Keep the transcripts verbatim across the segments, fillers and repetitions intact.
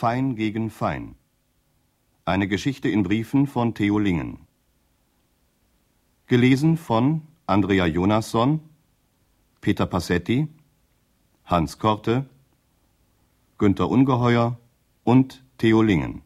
Fein gegen Fein. Eine Geschichte in Briefen von Theo Lingen. Gelesen von Andrea Jonasson, Peter Passetti, Hans Korte, Günter Ungeheuer und Theo Lingen.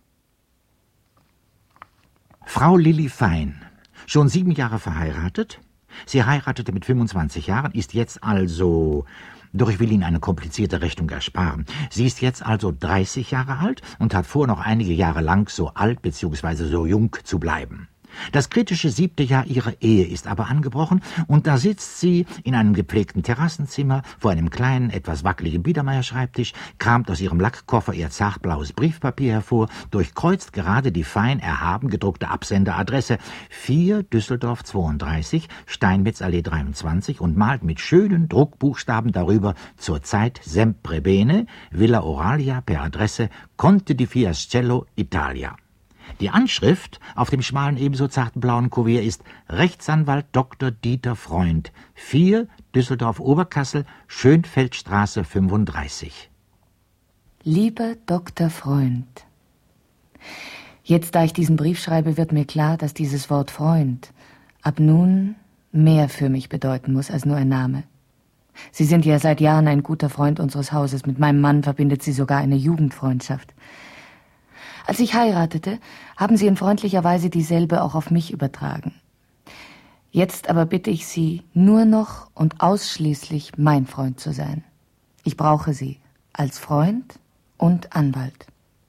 Frau Lilli Fein, schon sieben Jahre verheiratet. Sie heiratete mit fünfundzwanzig Jahren, ist jetzt also... Doch ich will Ihnen eine komplizierte Rechnung ersparen. Sie ist jetzt also dreißig Jahre alt und hat vor, noch einige Jahre lang so alt bzw. so jung zu bleiben. Das kritische siebte Jahr ihrer Ehe ist aber angebrochen und da sitzt sie in einem gepflegten Terrassenzimmer vor einem kleinen, etwas wackeligen Biedermeier-Schreibtisch, kramt aus ihrem Lackkoffer ihr zartblaues Briefpapier hervor, durchkreuzt gerade die fein erhaben gedruckte Absenderadresse vier Düsseldorf zweiunddreißig, Steinmetzallee dreiundzwanzig und malt mit schönen Druckbuchstaben darüber zurzeit sempre bene, Villa Oralia per Adresse Conte di Fiascello, Italia. Die Anschrift auf dem schmalen, ebenso zarten blauen Kuvert ist Rechtsanwalt Doktor Dieter Freund, vier Düsseldorf Oberkassel, Schönfeldstraße fünfunddreißig. Lieber Doktor Freund, jetzt, da ich diesen Brief schreibe, wird mir klar, dass dieses Wort Freund ab nun mehr für mich bedeuten muss als nur ein Name. Sie sind ja seit Jahren ein guter Freund unseres Hauses. Mit meinem Mann verbindet Sie sogar eine Jugendfreundschaft. Als ich heiratete, haben Sie in freundlicher Weise dieselbe auch auf mich übertragen. Jetzt aber bitte ich Sie, nur noch und ausschließlich mein Freund zu sein. Ich brauche Sie als Freund und Anwalt.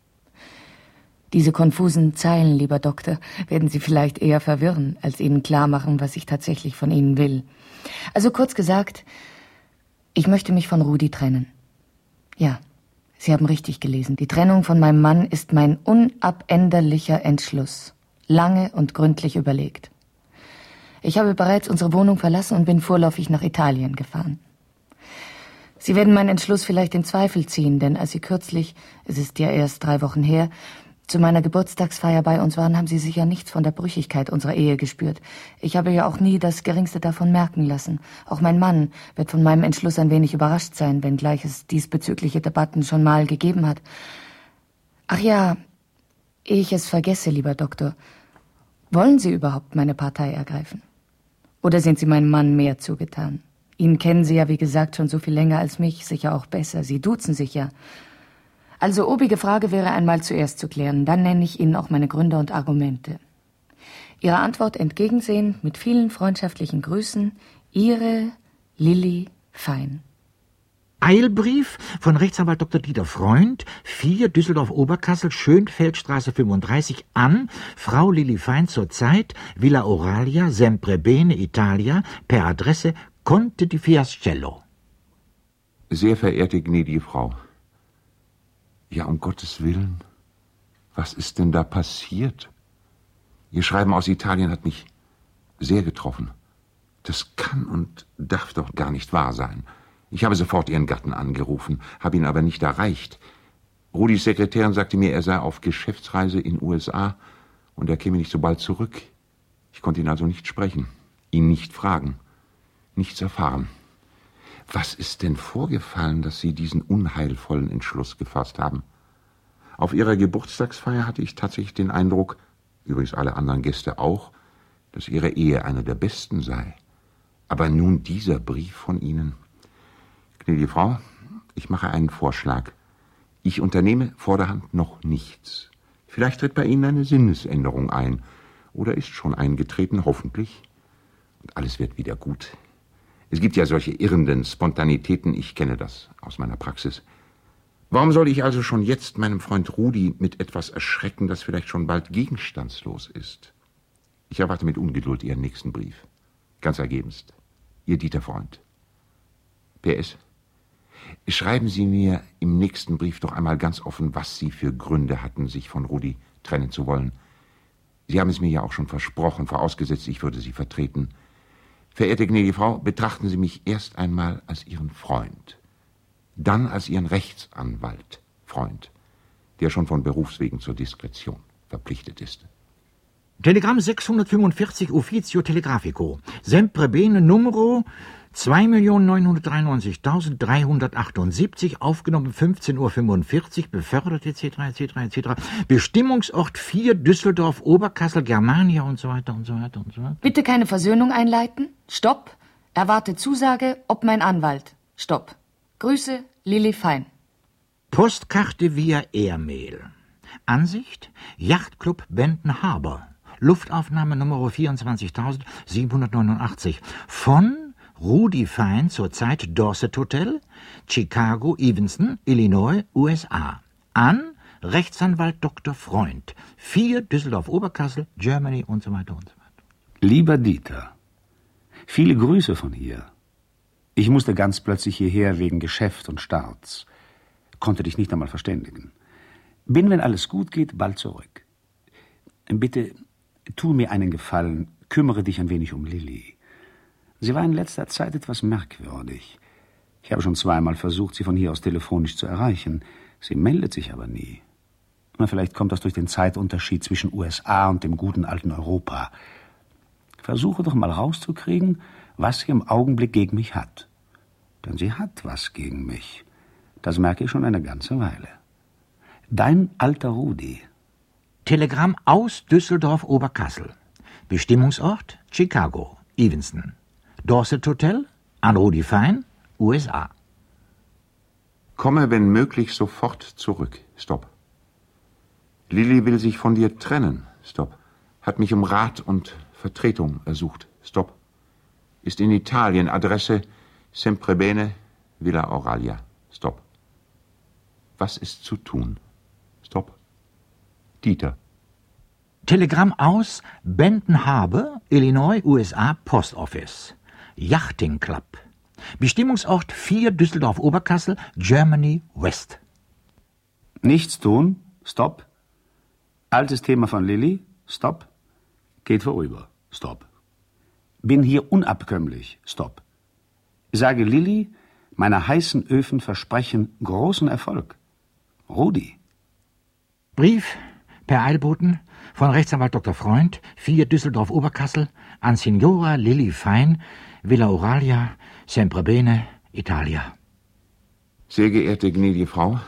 Diese konfusen Zeilen, lieber Doktor, werden Sie vielleicht eher verwirren, als Ihnen klar machen, was ich tatsächlich von Ihnen will. Also kurz gesagt, ich möchte mich von Rudi trennen. Ja. Sie haben richtig gelesen. Die Trennung von meinem Mann ist mein unabänderlicher Entschluss. Lange und gründlich überlegt. Ich habe bereits unsere Wohnung verlassen und bin vorläufig nach Italien gefahren. Sie werden meinen Entschluss vielleicht in Zweifel ziehen, denn als Sie kürzlich, es ist ja erst drei Wochen her, zu meiner Geburtstagsfeier bei uns waren, haben Sie sicher nichts von der Brüchigkeit unserer Ehe gespürt. Ich habe ja auch nie das Geringste davon merken lassen. Auch mein Mann wird von meinem Entschluss ein wenig überrascht sein, wenngleich es diesbezügliche Debatten schon mal gegeben hat. Ach ja, ehe ich es vergesse, lieber Doktor, wollen Sie überhaupt meine Partei ergreifen? Oder sind Sie meinem Mann mehr zugetan? Ihn kennen Sie ja, wie gesagt, schon so viel länger als mich, sicher auch besser. Sie duzen sich ja. Also obige Frage wäre einmal zuerst zu klären, dann nenne ich Ihnen auch meine Gründe und Argumente. Ihrer Antwort entgegensehen mit vielen freundschaftlichen Grüßen, Ihre Lilli Fein. Eilbrief von Rechtsanwalt Doktor Dieter Freund, vier Düsseldorf Oberkassel, Schönfeldstraße fünfunddreißig an Frau Lilli Fein zurzeit, Villa Oralia, sempre bene, Italia, per Adresse Conte di Fiascello. Sehr verehrte gnädige Frau, ja, um Gottes Willen, was ist denn da passiert? Ihr Schreiben aus Italien hat mich sehr getroffen. Das kann und darf doch gar nicht wahr sein. Ich habe sofort Ihren Gatten angerufen, habe ihn aber nicht erreicht. Rudis Sekretärin sagte mir, er sei auf Geschäftsreise in U S A und er käme nicht so bald zurück. Ich konnte ihn also nicht sprechen, ihn nicht fragen, nichts erfahren. Was ist denn vorgefallen, dass Sie diesen unheilvollen Entschluss gefasst haben? Auf Ihrer Geburtstagsfeier hatte ich tatsächlich den Eindruck, übrigens alle anderen Gäste auch, dass Ihre Ehe eine der besten sei. Aber nun dieser Brief von Ihnen. Gnädige Frau, ich mache einen Vorschlag. Ich unternehme vorderhand noch nichts. Vielleicht tritt bei Ihnen eine Sinnesänderung ein. Oder ist schon eingetreten, hoffentlich. Und alles wird wieder gut. Es gibt ja solche irrenden Spontanitäten, ich kenne das aus meiner Praxis. Warum soll ich also schon jetzt meinem Freund Rudi mit etwas erschrecken, das vielleicht schon bald gegenstandslos ist? Ich erwarte mit Ungeduld Ihren nächsten Brief. Ganz ergebenst. Ihr Dieter Freund. P S. Schreiben Sie mir im nächsten Brief doch einmal ganz offen, was Sie für Gründe hatten, sich von Rudi trennen zu wollen. Sie haben es mir ja auch schon versprochen, vorausgesetzt, ich würde Sie vertreten. Verehrte gnädige Frau, betrachten Sie mich erst einmal als Ihren Freund, dann als Ihren Rechtsanwalt, Freund, der schon von Berufswegen zur Diskretion verpflichtet ist. Telegramm sechshundertfünfundvierzig Officio Telegrafico. Sempre bene Numero zwei Millionen neunhundertdreiundneunzigtausenddreihundertachtundsiebzig, aufgenommen fünfzehn Uhr fünfundvierzig, befördert et cetera et cetera et cetera. Bestimmungsort vier, Düsseldorf, Oberkassel, Germania und so weiter und so weiter und so weiter. Bitte keine Versöhnung einleiten. Stopp. Erwarte Zusage, ob mein Anwalt. Stopp. Grüße, Lilli Fein. Postkarte via Airmail. Ansicht, Yachtclub Benton Harbor. Luftaufnahme Nummer vierundzwanzigsiebenhundertneunundachtzig. Von Rudi Fein, zurzeit Dorset Hotel, Chicago, Evanston, Illinois, U S A. An Rechtsanwalt Doktor Freund, vier Düsseldorf Oberkassel, Germany und so weiter und so weiter. Lieber Dieter, viele Grüße von hier. Ich musste ganz plötzlich hierher wegen Geschäft und Starts. Konnte dich nicht einmal verständigen. Bin, wenn alles gut geht, bald zurück. Bitte, tu mir einen Gefallen, kümmere dich ein wenig um Lilli. Sie war in letzter Zeit etwas merkwürdig. Ich habe schon zweimal versucht, sie von hier aus telefonisch zu erreichen. Sie meldet sich aber nie. Na, vielleicht kommt das durch den Zeitunterschied zwischen U S A und dem guten alten Europa. Versuche doch mal rauszukriegen, was sie im Augenblick gegen mich hat. Denn sie hat was gegen mich. Das merke ich schon eine ganze Weile. Dein alter Rudi. Telegramm aus Düsseldorf Oberkassel. Bestimmungsort Chicago, Evanston. Dorset Hotel an Rudi Fein, U S A. Komme, wenn möglich, sofort zurück. Stopp. Lilli will sich von dir trennen. Stopp. Hat mich um Rat und Vertretung ersucht. Stopp. Ist in Italien. Adresse Sempre bene, Villa Auralia. Stopp. Was ist zu tun? Stopp. Dieter. Telegramm aus Benton Harbor, Illinois, U S A, Post Office. Yachting Club. Bestimmungsort vier, Düsseldorf Oberkassel, Germany West. Nichts tun? Stopp. Altes Thema von Lilli? Stopp. Geht vorüber? Stopp. Bin hier unabkömmlich? Stopp. Sage Lilli, meine heißen Öfen versprechen großen Erfolg. Rudi. Brief per Eilboten von Rechtsanwalt Doktor Freund, vier Düsseldorf Oberkassel, an Signora Lilli Fein, Villa Auralia, Sempre bene, Italia. Sehr geehrte gnädige Frau,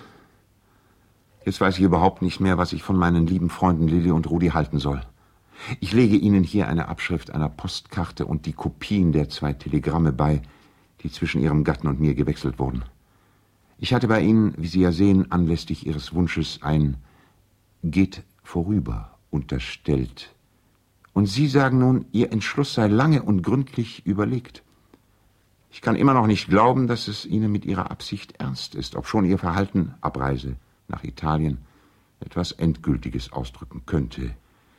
jetzt weiß ich überhaupt nicht mehr, was ich von meinen lieben Freunden Lilli und Rudi halten soll. Ich lege Ihnen hier eine Abschrift einer Postkarte und die Kopien der zwei Telegramme bei, die zwischen Ihrem Gatten und mir gewechselt wurden. Ich hatte bei Ihnen, wie Sie ja sehen, anlässlich Ihres Wunsches ein »Geht vorüber« unterstellt. Und Sie sagen nun, Ihr Entschluss sei lange und gründlich überlegt. Ich kann immer noch nicht glauben, dass es Ihnen mit Ihrer Absicht ernst ist, obschon Ihr Verhalten, Abreise nach Italien, etwas Endgültiges ausdrücken könnte.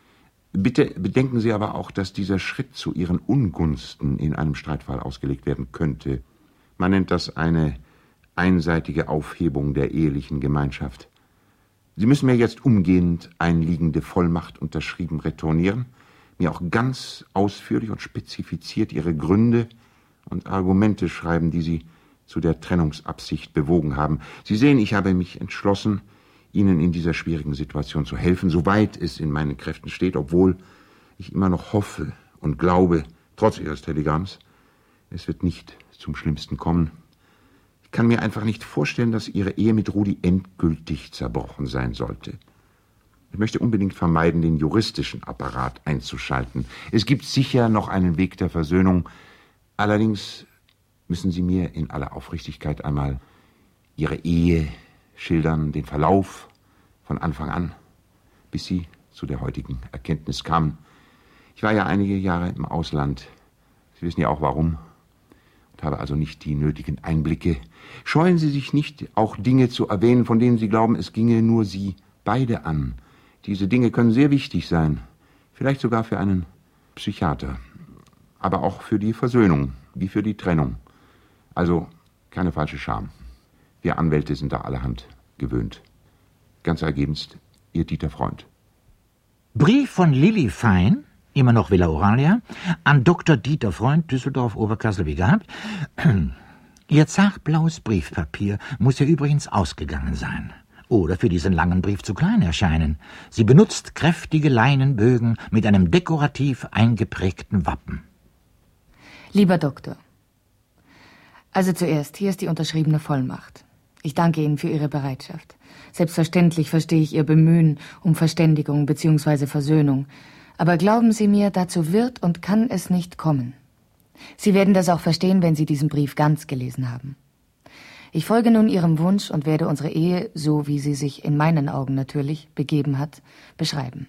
Bitte bedenken Sie aber auch, dass dieser Schritt zu Ihren Ungunsten in einem Streitfall ausgelegt werden könnte. Man nennt das eine einseitige Aufhebung der ehelichen Gemeinschaft. Sie müssen mir jetzt umgehend einliegende Vollmacht unterschrieben retournieren, mir auch ganz ausführlich und spezifiziert Ihre Gründe und Argumente schreiben, die Sie zu der Trennungsabsicht bewogen haben. Sie sehen, ich habe mich entschlossen, Ihnen in dieser schwierigen Situation zu helfen, soweit es in meinen Kräften steht, obwohl ich immer noch hoffe und glaube, trotz Ihres Telegramms, es wird nicht zum Schlimmsten kommen. Ich kann mir einfach nicht vorstellen, dass Ihre Ehe mit Rudi endgültig zerbrochen sein sollte. Ich möchte unbedingt vermeiden, den juristischen Apparat einzuschalten. Es gibt sicher noch einen Weg der Versöhnung. Allerdings müssen Sie mir in aller Aufrichtigkeit einmal Ihre Ehe schildern, den Verlauf von Anfang an, bis Sie zu der heutigen Erkenntnis kamen. Ich war ja einige Jahre im Ausland. Sie wissen ja auch warum. Und habe also nicht die nötigen Einblicke. Scheuen Sie sich nicht, auch Dinge zu erwähnen, von denen Sie glauben, es ginge nur Sie beide an. Diese Dinge können sehr wichtig sein, vielleicht sogar für einen Psychiater, aber auch für die Versöhnung, wie für die Trennung. Also keine falsche Scham. Wir Anwälte sind da allerhand gewöhnt. Ganz ergebenst, Ihr Dieter Freund. Brief von Lilli Fein, immer noch Villa Auralia, an Doktor Dieter Freund, Düsseldorf, Oberkassel, wie gehabt. Ihr zartblaues Briefpapier muss ja übrigens ausgegangen sein. oder für diesen langen Brief zu klein erscheinen. Sie benutzt kräftige Leinenbögen mit einem dekorativ eingeprägten Wappen. Lieber Doktor, also zuerst, hier ist die unterschriebene Vollmacht. Ich danke Ihnen für Ihre Bereitschaft. Selbstverständlich verstehe ich Ihr Bemühen um Verständigung bzw. Versöhnung. Aber glauben Sie mir, dazu wird und kann es nicht kommen. Sie werden das auch verstehen, wenn Sie diesen Brief ganz gelesen haben. Ich folge nun Ihrem Wunsch und werde unsere Ehe, so wie sie sich in meinen Augen natürlich begeben hat, beschreiben.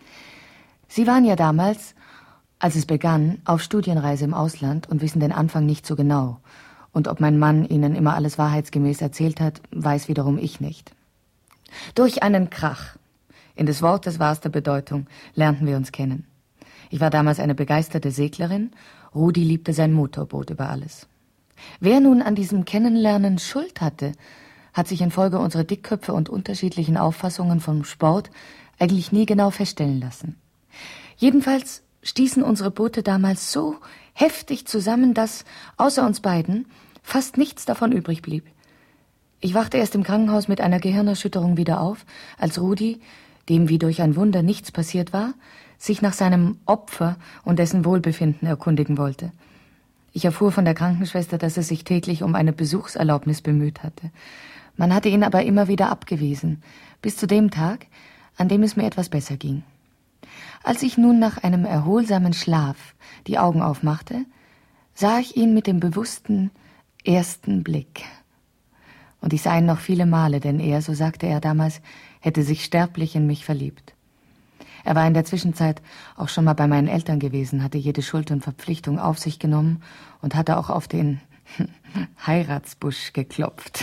Sie waren ja damals, als es begann, auf Studienreise im Ausland und wissen den Anfang nicht so genau. Und ob mein Mann Ihnen immer alles wahrheitsgemäß erzählt hat, weiß wiederum ich nicht. Durch einen Krach, in des Wortes wahrster Bedeutung, lernten wir uns kennen. Ich war damals eine begeisterte Seglerin, Rudi liebte sein Motorboot über alles. Wer nun an diesem Kennenlernen Schuld hatte, hat sich infolge unserer Dickköpfe und unterschiedlichen Auffassungen vom Sport eigentlich nie genau feststellen lassen. Jedenfalls stießen unsere Boote damals so heftig zusammen, dass außer uns beiden fast nichts davon übrig blieb. Ich wachte erst im Krankenhaus mit einer Gehirnerschütterung wieder auf, als Rudi, dem wie durch ein Wunder nichts passiert war, sich nach seinem Opfer und dessen Wohlbefinden erkundigen wollte. Ich erfuhr von der Krankenschwester, dass er sich täglich um eine Besuchserlaubnis bemüht hatte. Man hatte ihn aber immer wieder abgewiesen, bis zu dem Tag, an dem es mir etwas besser ging. Als ich nun nach einem erholsamen Schlaf die Augen aufmachte, sah ich ihn mit dem bewussten ersten Blick. Und ich sah ihn noch viele Male, denn er, so sagte er damals, hätte sich sterblich in mich verliebt. Er war in der Zwischenzeit auch schon mal bei meinen Eltern gewesen, hatte jede Schuld und Verpflichtung auf sich genommen und hatte auch auf den Heiratsbusch geklopft.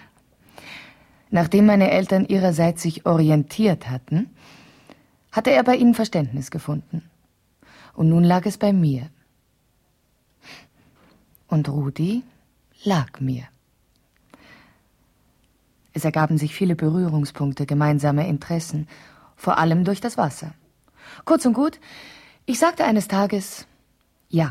Nachdem meine Eltern ihrerseits sich orientiert hatten, hatte er bei ihnen Verständnis gefunden. Und nun lag es bei mir. Und Rudi lag mir. Es ergaben sich viele Berührungspunkte, gemeinsame Interessen, vor allem durch das Wasser. Kurz und gut, ich sagte eines Tages ja.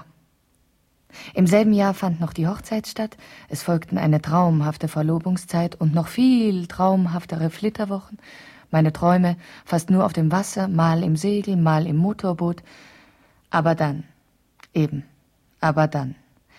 Im selben Jahr fand noch die Hochzeit statt, es folgten eine traumhafte Verlobungszeit und noch viel traumhaftere Flitterwochen. Meine Träume fast nur auf dem Wasser, mal im Segel, mal im Motorboot. Aber dann, eben, aber dann.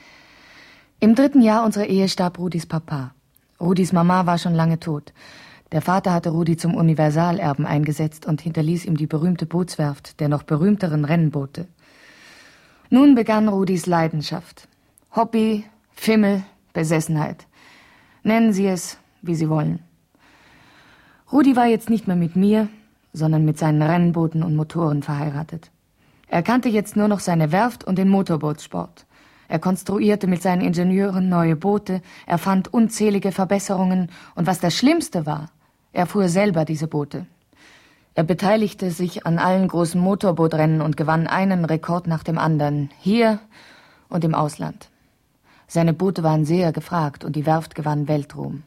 Im dritten Jahr unserer Ehe starb Rudis Papa. Rudis Mama war schon lange tot. Der Vater hatte Rudi zum Universalerben eingesetzt und hinterließ ihm die berühmte Bootswerft der noch berühmteren Rennboote. Nun begann Rudis Leidenschaft. Hobby, Fimmel, Besessenheit. Nennen Sie es, wie Sie wollen. Rudi war jetzt nicht mehr mit mir, sondern mit seinen Rennbooten und Motoren verheiratet. Er kannte jetzt nur noch seine Werft und den Motorbootsport. Er konstruierte mit seinen Ingenieuren neue Boote, erfand unzählige Verbesserungen und was das Schlimmste war, er fuhr selber diese Boote. Er beteiligte sich an allen großen Motorbootrennen und gewann einen Rekord nach dem anderen, hier und im Ausland. Seine Boote waren sehr gefragt und die Werft gewann Weltruhm.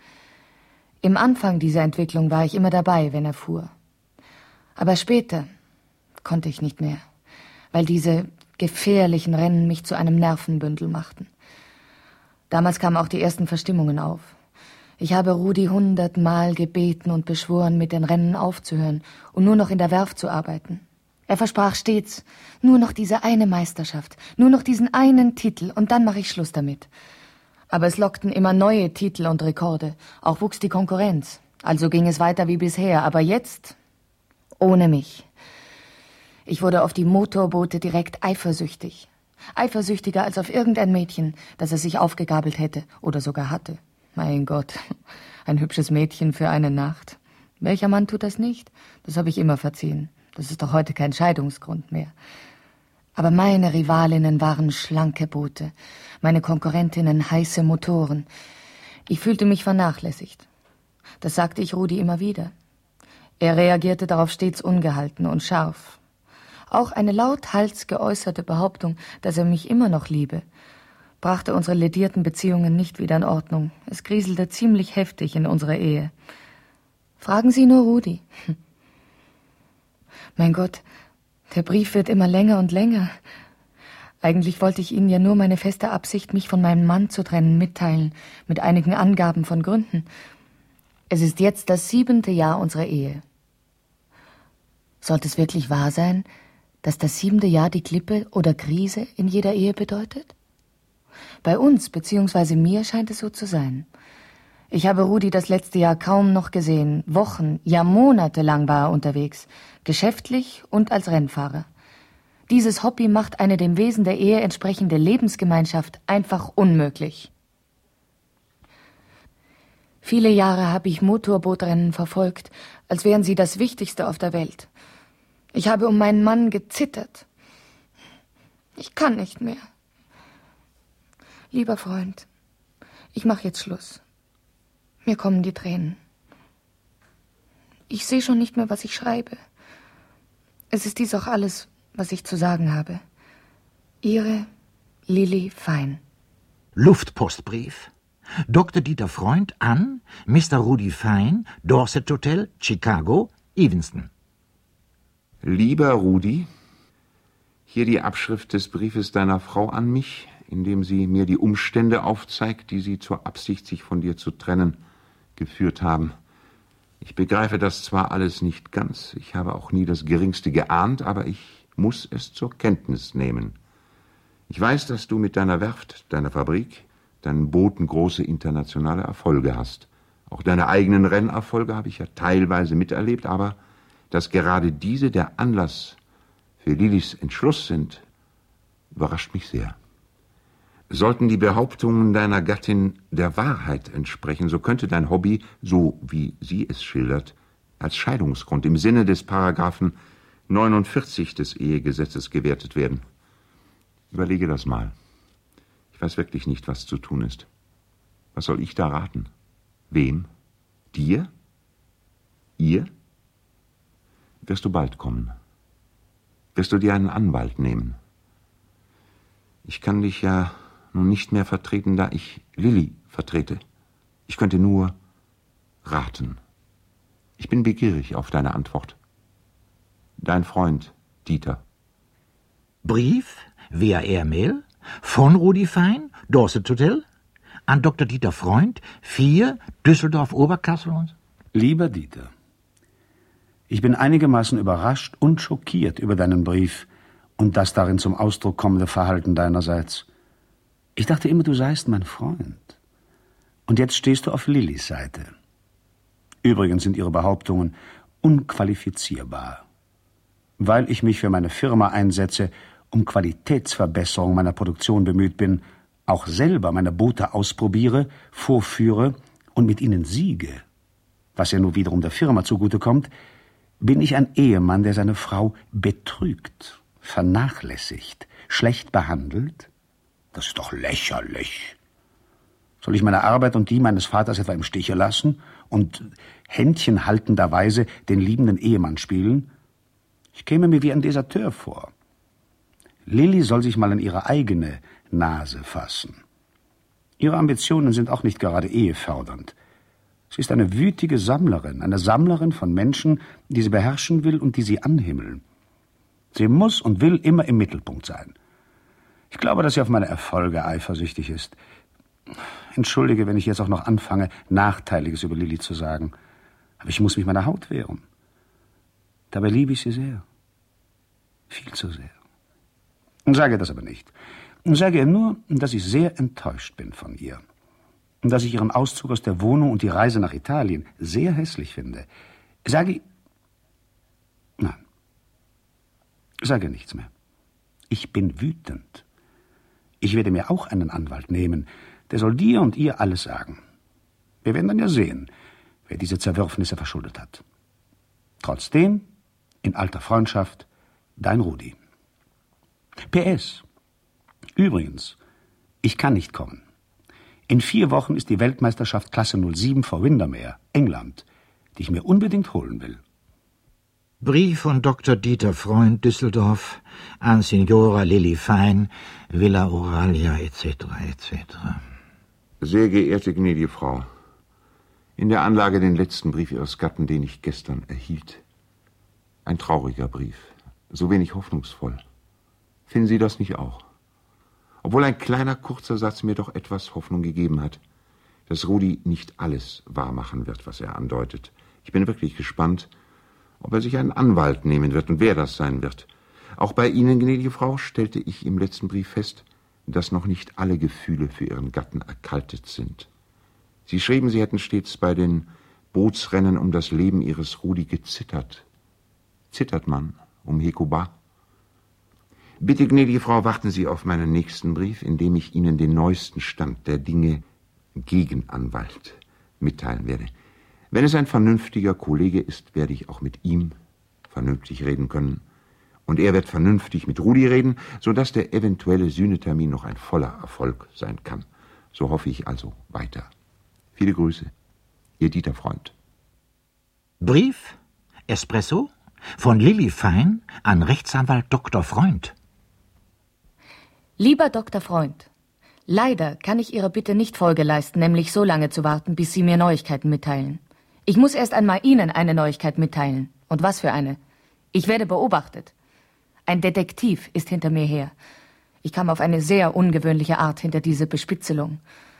Im Anfang dieser Entwicklung war ich immer dabei, wenn er fuhr. Aber später konnte ich nicht mehr, weil diese gefährlichen Rennen mich zu einem Nervenbündel machten. Damals kamen auch die ersten Verstimmungen auf. Ich habe Rudi hundertmal gebeten und beschworen, mit den Rennen aufzuhören und nur noch in der Werft zu arbeiten. Er versprach stets, nur noch diese eine Meisterschaft, nur noch diesen einen Titel und dann mache ich Schluss damit. Aber es lockten immer neue Titel und Rekorde, auch wuchs die Konkurrenz. Also ging es weiter wie bisher, aber jetzt ohne mich. Ich wurde auf die Motorboote direkt eifersüchtig. Eifersüchtiger als auf irgendein Mädchen, das es sich aufgegabelt hätte oder sogar hatte. Mein Gott, ein hübsches Mädchen für eine Nacht. Welcher Mann tut das nicht? Das habe ich immer verziehen. Das ist doch heute kein Scheidungsgrund mehr. Aber meine Rivalinnen waren schlanke Boote, meine Konkurrentinnen heiße Motoren. Ich fühlte mich vernachlässigt. Das sagte ich Rudi immer wieder. Er reagierte darauf stets ungehalten und scharf. Auch eine lauthals geäußerte Behauptung, dass er mich immer noch liebe, brachte unsere ledierten Beziehungen nicht wieder in Ordnung. Es kriselte ziemlich heftig in unserer Ehe. Fragen Sie nur Rudi. Mein Gott, der Brief wird immer länger und länger. Eigentlich wollte ich Ihnen ja nur meine feste Absicht, mich von meinem Mann zu trennen, mitteilen, mit einigen Angaben von Gründen. Es ist jetzt das siebente Jahr unserer Ehe. Sollte es wirklich wahr sein, dass das siebente Jahr die Klippe oder Krise in jeder Ehe bedeutet? Bei uns bzw. mir scheint es so zu sein. Ich habe Rudi das letzte Jahr kaum noch gesehen. Wochen, ja Monate lang war er unterwegs, geschäftlich und als Rennfahrer. Dieses Hobby macht eine dem Wesen der Ehe entsprechende Lebensgemeinschaft einfach unmöglich. Viele Jahre habe ich Motorbootrennen verfolgt, als wären sie das Wichtigste auf der Welt. Ich habe um meinen Mann gezittert. Ich kann nicht mehr. Lieber Freund, ich mache jetzt Schluss. Mir kommen die Tränen. Ich sehe schon nicht mehr, was ich schreibe. Es ist dies auch alles, was ich zu sagen habe. Ihre Lili Fein. Luftpostbrief. Doktor Dieter Freund an Mister Rudi Fein, Dorset Hotel, Chicago, Evanston. Lieber Rudi, hier die Abschrift des Briefes deiner Frau an mich, in dem sie mir die Umstände aufzeigt, die sie zur Absicht, sich von dir zu trennen, geführt haben. Ich begreife das zwar alles nicht ganz, ich habe auch nie das Geringste geahnt, aber ich muss es zur Kenntnis nehmen. Ich weiß, dass du mit deiner Werft, deiner Fabrik, deinen Booten große internationale Erfolge hast. Auch deine eigenen Rennerfolge habe ich ja teilweise miterlebt, aber dass gerade diese der Anlass für Lilis Entschluss sind, überrascht mich sehr. Sollten die Behauptungen deiner Gattin der Wahrheit entsprechen, so könnte dein Hobby, so wie sie es schildert, als Scheidungsgrund im Sinne des Paragraphen neunundvierzig des Ehegesetzes gewertet werden. Überlege das mal. Ich weiß wirklich nicht, was zu tun ist. Was soll ich da raten? Wem? Dir? Ihr? Wirst du bald kommen? Wirst du dir einen Anwalt nehmen? Ich kann dich ja nun nicht mehr vertreten, da ich Lili vertrete. Ich könnte nur raten. Ich bin begierig auf deine Antwort. Dein Freund, Dieter. Brief via Airmail von Rudi Fein, Dorset Hotel, an Doktor Dieter Freund, vier, Düsseldorf Oberkassel und... Lieber Dieter, ich bin einigermaßen überrascht und schockiert über deinen Brief und das darin zum Ausdruck kommende Verhalten deinerseits. Ich dachte immer, du seist mein Freund. Und jetzt stehst du auf Lilis Seite. Übrigens sind ihre Behauptungen unqualifizierbar. Weil ich mich für meine Firma einsetze, um Qualitätsverbesserung meiner Produktion bemüht bin, auch selber meine Boote ausprobiere, vorführe und mit ihnen siege, was ja nur wiederum der Firma zugutekommt, bin ich ein Ehemann, der seine Frau betrügt, vernachlässigt, schlecht behandelt? Das ist doch lächerlich. Soll ich meine Arbeit und die meines Vaters etwa im Stiche lassen und händchenhaltenderweise den liebenden Ehemann spielen? Ich käme mir wie ein Deserteur vor. Lili soll sich mal an ihre eigene Nase fassen. Ihre Ambitionen sind auch nicht gerade ehefördernd. Sie ist eine wütige Sammlerin, eine Sammlerin von Menschen, die sie beherrschen will und die sie anhimmeln. Sie muss und will immer im Mittelpunkt sein. Ich glaube, dass sie auf meine Erfolge eifersüchtig ist. Entschuldige, wenn ich jetzt auch noch anfange, Nachteiliges über Lili zu sagen. Aber ich muss mich meiner Haut wehren. Dabei liebe ich sie sehr. Viel zu sehr. Sage das aber nicht. Sage ihr nur, dass ich sehr enttäuscht bin von ihr. Und dass ich ihren Auszug aus der Wohnung und die Reise nach Italien sehr hässlich finde. Sage ich... Nein. Sage nichts mehr. Ich bin wütend. Ich werde mir auch einen Anwalt nehmen. Der soll dir und ihr alles sagen. Wir werden dann ja sehen, wer diese Zerwürfnisse verschuldet hat. Trotzdem, in alter Freundschaft, dein Rudi. P S. Übrigens, ich kann nicht kommen. In vier Wochen ist die Weltmeisterschaft Klasse null sieben vor Windermere, England, die ich mir unbedingt holen will. Brief von Doktor Dieter Freund, Düsseldorf, an Signora Lili Fein, Villa Oralia, et cetera, et cetera. Sehr geehrte gnädige Frau, in der Anlage den letzten Brief Ihres Gatten, den ich gestern erhielt. Ein trauriger Brief, so wenig hoffnungsvoll. Finden Sie das nicht auch? Obwohl ein kleiner, kurzer Satz mir doch etwas Hoffnung gegeben hat. dass Rudi nicht alles wahrmachen wird, was er andeutet. Ich bin wirklich gespannt, ob er sich einen Anwalt nehmen wird und wer das sein wird. Auch bei Ihnen, gnädige Frau, stellte ich im letzten Brief fest, dass noch nicht alle Gefühle für Ihren Gatten erkaltet sind. Sie schrieben, Sie hätten stets bei den Bootsrennen um das Leben Ihres Rudi gezittert. Zittert man um Hecuba? Bitte, gnädige Frau, warten Sie auf meinen nächsten Brief, in dem ich Ihnen den neuesten Stand der Dinge gegen Anwalt mitteilen werde. Wenn es ein vernünftiger Kollege ist, werde ich auch mit ihm vernünftig reden können. Und er wird vernünftig mit Rudi reden, sodass der eventuelle Sühnetermin noch ein voller Erfolg sein kann. So hoffe ich also weiter. Viele Grüße. Ihr Dieter Freund. Brief, Espresso, von Lilli Fein an Rechtsanwalt Doktor Freund. Lieber Doktor Freund, leider kann ich Ihrer Bitte nicht Folge leisten, nämlich so lange zu warten, bis Sie mir Neuigkeiten mitteilen. Ich muss erst einmal Ihnen eine Neuigkeit mitteilen. Und was für eine? Ich werde beobachtet. Ein Detektiv ist hinter mir her. Ich kam auf eine sehr ungewöhnliche Art hinter diese Bespitzelung.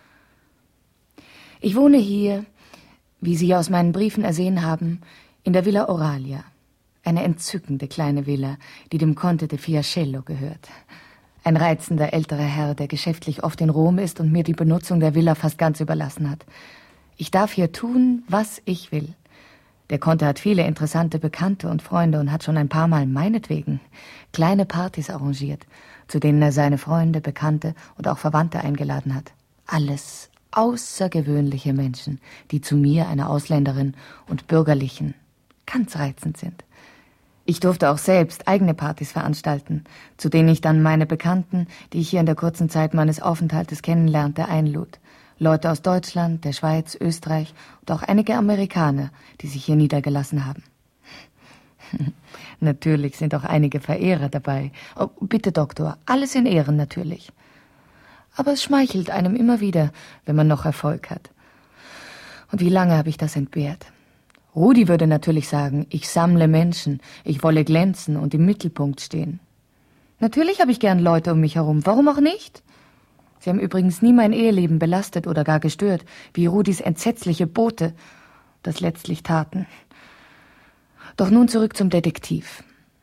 Ich wohne hier, wie Sie aus meinen Briefen ersehen haben, in der Villa Oralia. Eine entzückende kleine Villa, die dem Conte de Fiascello gehört. Ein reizender älterer Herr, der geschäftlich oft in Rom ist und mir die Benutzung der Villa fast ganz überlassen hat. Ich darf hier tun, was ich will. Der Conte hat viele interessante Bekannte und Freunde und hat schon ein paar Mal meinetwegen kleine Partys arrangiert, zu denen er seine Freunde, Bekannte und auch Verwandte eingeladen hat. Alles außergewöhnliche Menschen, die zu mir, einer Ausländerin und Bürgerlichen, ganz reizend sind. Ich durfte auch selbst eigene Partys veranstalten, zu denen ich dann meine Bekannten, die ich hier in der kurzen Zeit meines Aufenthaltes kennenlernte, einlud. Leute aus Deutschland, der Schweiz, Österreich und auch einige Amerikaner, die sich hier niedergelassen haben. Natürlich sind auch einige Verehrer dabei. Oh, bitte, Doktor, alles in Ehren natürlich. Aber es schmeichelt einem immer wieder, wenn man noch Erfolg hat. Und wie lange habe ich das entbehrt? Rudi würde natürlich sagen, ich sammle Menschen, ich wolle glänzen und im Mittelpunkt stehen. Natürlich habe ich gern Leute um mich herum, warum auch nicht? Sie haben übrigens nie mein Eheleben belastet oder gar gestört, wie Rudis entsetzliche Bote das letztlich taten. Doch nun zurück zum Detektiv.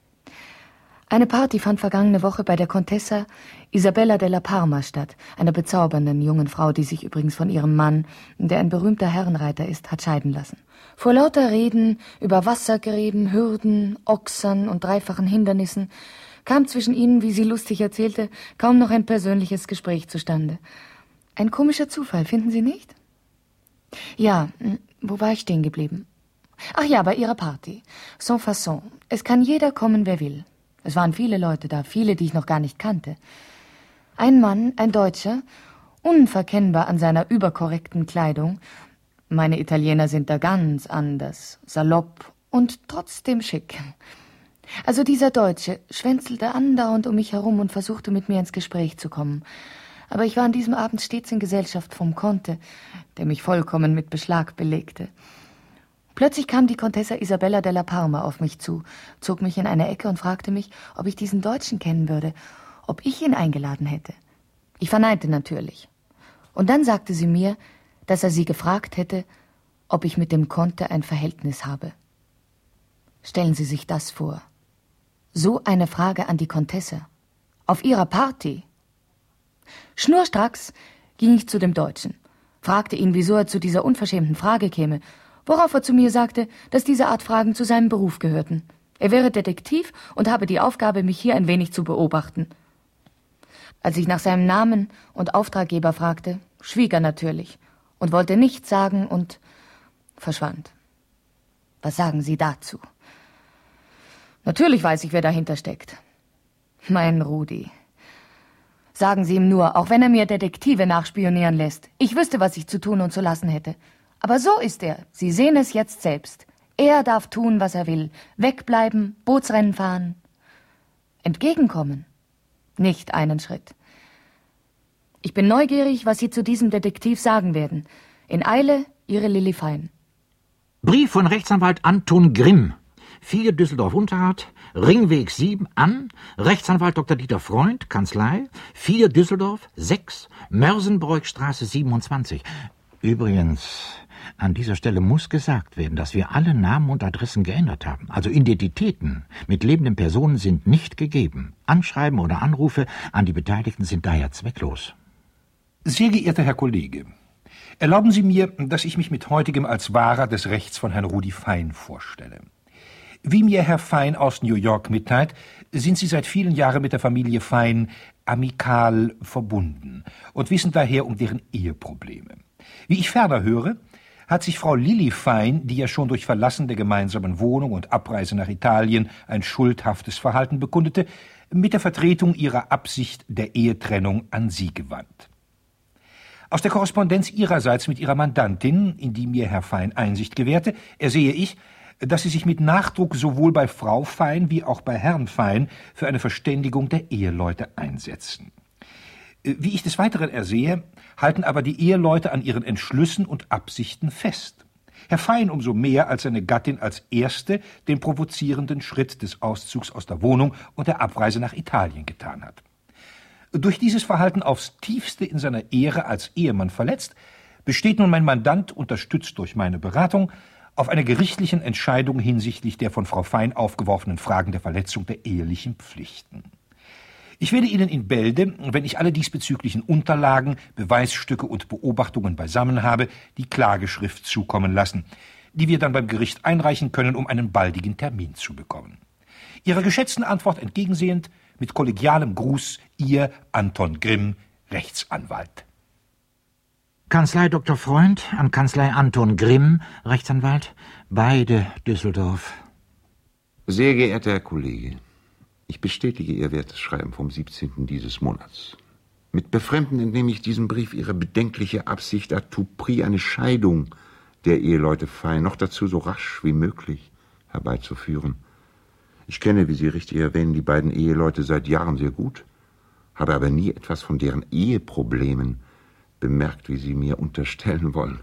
Eine Party fand vergangene Woche bei der Contessa Isabella della Parma statt, einer bezaubernden jungen Frau, die sich übrigens von ihrem Mann, der ein berühmter Herrenreiter ist, hat scheiden lassen. Vor lauter Reden über Wassergräben, Hürden, Ochsern und dreifachen Hindernissen kam zwischen ihnen, wie sie lustig erzählte, kaum noch ein persönliches Gespräch zustande. Ein komischer Zufall, finden Sie nicht? Ja, wo war ich stehen geblieben? Ach ja, bei ihrer Party. Sans façon. Es kann jeder kommen, wer will. Es waren viele Leute da, viele, die ich noch gar nicht kannte. Ein Mann, ein Deutscher, unverkennbar an seiner überkorrekten Kleidung. Meine Italiener sind da ganz anders, salopp und trotzdem schick. Also dieser Deutsche schwänzelte andauernd um mich herum und versuchte mit mir ins Gespräch zu kommen. Aber ich war an diesem Abend stets in Gesellschaft vom Conte, der mich vollkommen mit Beschlag belegte. Plötzlich kam die Contessa Isabella della Parma auf mich zu, zog mich in eine Ecke und fragte mich, ob ich diesen Deutschen kennen würde, ob ich ihn eingeladen hätte. Ich verneinte natürlich. Und dann sagte sie mir, dass er sie gefragt hätte, ob ich mit dem Conte ein Verhältnis habe. Stellen Sie sich das vor. So eine Frage an die Contessa. Auf ihrer Party. Schnurstracks ging ich zu dem Deutschen, fragte ihn, wieso er zu dieser unverschämten Frage käme, worauf er zu mir sagte, dass diese Art Fragen zu seinem Beruf gehörten. Er wäre Detektiv und habe die Aufgabe, mich hier ein wenig zu beobachten. Als ich nach seinem Namen und Auftraggeber fragte, schwieg er natürlich und wollte nichts sagen und verschwand. Was sagen Sie dazu? Natürlich weiß ich, wer dahinter steckt. Mein Rudi. Sagen Sie ihm nur, auch wenn er mir Detektive nachspionieren lässt, ich wüsste, was ich zu tun und zu lassen hätte. Aber so ist er. Sie sehen es jetzt selbst. Er darf tun, was er will. Wegbleiben, Bootsrennen fahren. Entgegenkommen. Nicht einen Schritt. Ich bin neugierig, was Sie zu diesem Detektiv sagen werden. In Eile, Ihre Lilli Fein. Brief von Rechtsanwalt Anton Grimm. vier Düsseldorf-Unterrad, Ringweg sieben an, Rechtsanwalt Doktor Dieter Freund, Kanzlei, vier Düsseldorf, sechs, Mörsenbräuchstraße siebenundzwanzig. Übrigens, an dieser Stelle muss gesagt werden, dass wir alle Namen und Adressen geändert haben. Also Identitäten mit lebenden Personen sind nicht gegeben. Anschreiben oder Anrufe an die Beteiligten sind daher zwecklos. Sehr geehrter Herr Kollege, erlauben Sie mir, dass ich mich mit heutigem als Wahrer des Rechts von Herrn Rudi Fein vorstelle. Wie mir Herr Fein aus New York mitteilt, sind Sie seit vielen Jahren mit der Familie Fein amikal verbunden und wissen daher um deren Eheprobleme. Wie ich ferner höre, hat sich Frau Lilly Fein, die ja schon durch Verlassen der gemeinsamen Wohnung und Abreise nach Italien ein schuldhaftes Verhalten bekundete, mit der Vertretung ihrer Absicht der Ehetrennung an Sie gewandt. Aus der Korrespondenz Ihrerseits mit Ihrer Mandantin, in die mir Herr Fein Einsicht gewährte, ersehe ich, dass Sie sich mit Nachdruck sowohl bei Frau Fein wie auch bei Herrn Fein für eine Verständigung der Eheleute einsetzen. Wie ich des Weiteren ersehe, halten aber die Eheleute an ihren Entschlüssen und Absichten fest. Herr Fein umso mehr, als seine Gattin als Erste den provozierenden Schritt des Auszugs aus der Wohnung und der Abreise nach Italien getan hat. Durch dieses Verhalten aufs Tiefste in seiner Ehre als Ehemann verletzt, besteht nun mein Mandant, unterstützt durch meine Beratung, auf einer gerichtlichen Entscheidung hinsichtlich der von Frau Fein aufgeworfenen Fragen der Verletzung der ehelichen Pflichten. Ich werde Ihnen in Bälde, wenn ich alle diesbezüglichen Unterlagen, Beweisstücke und Beobachtungen beisammen habe, die Klageschrift zukommen lassen, die wir dann beim Gericht einreichen können, um einen baldigen Termin zu bekommen. Ihrer geschätzten Antwort entgegensehend, mit kollegialem Gruß, Ihr Anton Grimm, Rechtsanwalt. Kanzlei Doktor Freund an Kanzlei Anton Grimm, Rechtsanwalt, beide Düsseldorf. Sehr geehrter Herr Kollege, ich bestätige Ihr wertes Schreiben vom siebzehnten dieses Monats. Mit Befremden entnehme ich diesem Brief Ihre bedenkliche Absicht, à tout prix eine Scheidung der Eheleute Fein, noch dazu so rasch wie möglich, herbeizuführen. Ich kenne, wie Sie richtig erwähnen, die beiden Eheleute seit Jahren sehr gut, habe aber nie etwas von deren Eheproblemen bemerkt, wie Sie mir unterstellen wollen.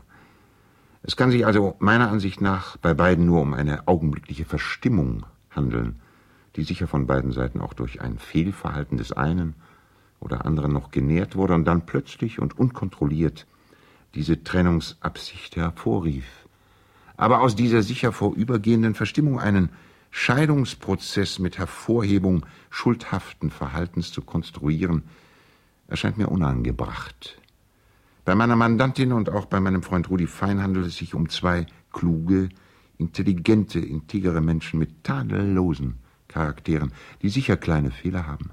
Es kann sich also meiner Ansicht nach bei beiden nur um eine augenblickliche Verstimmung handeln, die sicher von beiden Seiten auch durch ein Fehlverhalten des einen oder anderen noch genährt wurde und dann plötzlich und unkontrolliert diese Trennungsabsicht hervorrief. Aber aus dieser sicher vorübergehenden Verstimmung einen Scheidungsprozess mit Hervorhebung schuldhaften Verhaltens zu konstruieren, erscheint mir unangebracht. Bei meiner Mandantin und auch bei meinem Freund Rudi Fein handelt es sich um zwei kluge, intelligente, integere Menschen mit tadellosen Charakteren, die sicher kleine Fehler haben.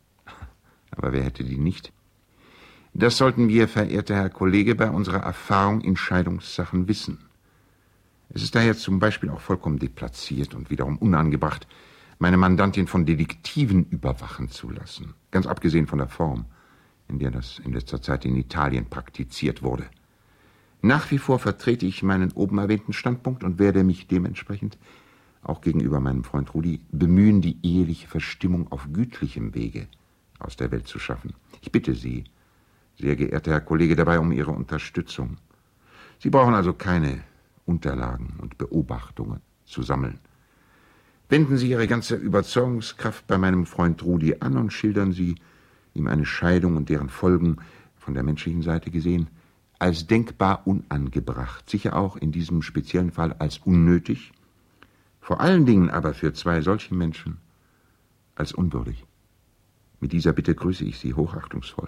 Aber wer hätte die nicht? Das sollten wir, verehrter Herr Kollege, bei unserer Erfahrung in Scheidungssachen wissen. Es ist daher zum Beispiel auch vollkommen deplatziert und wiederum unangebracht, meine Mandantin von Detektiven überwachen zu lassen, ganz abgesehen von der Form, in der das in letzter Zeit in Italien praktiziert wurde. Nach wie vor vertrete ich meinen oben erwähnten Standpunkt und werde mich dementsprechend auch gegenüber meinem Freund Rudi bemühen, die eheliche Verstimmung auf gütlichem Wege aus der Welt zu schaffen. Ich bitte Sie, sehr geehrter Herr Kollege, dabei um Ihre Unterstützung. Sie brauchen also keine Unterlagen und Beobachtungen zu sammeln. Wenden Sie Ihre ganze Überzeugungskraft bei meinem Freund Rudi an und schildern Sie ihm eine Scheidung und deren Folgen von der menschlichen Seite gesehen als denkbar unangebracht, sicher auch in diesem speziellen Fall als unnötig, vor allen Dingen aber für zwei solche Menschen als unwürdig. Mit dieser Bitte grüße ich Sie hochachtungsvoll.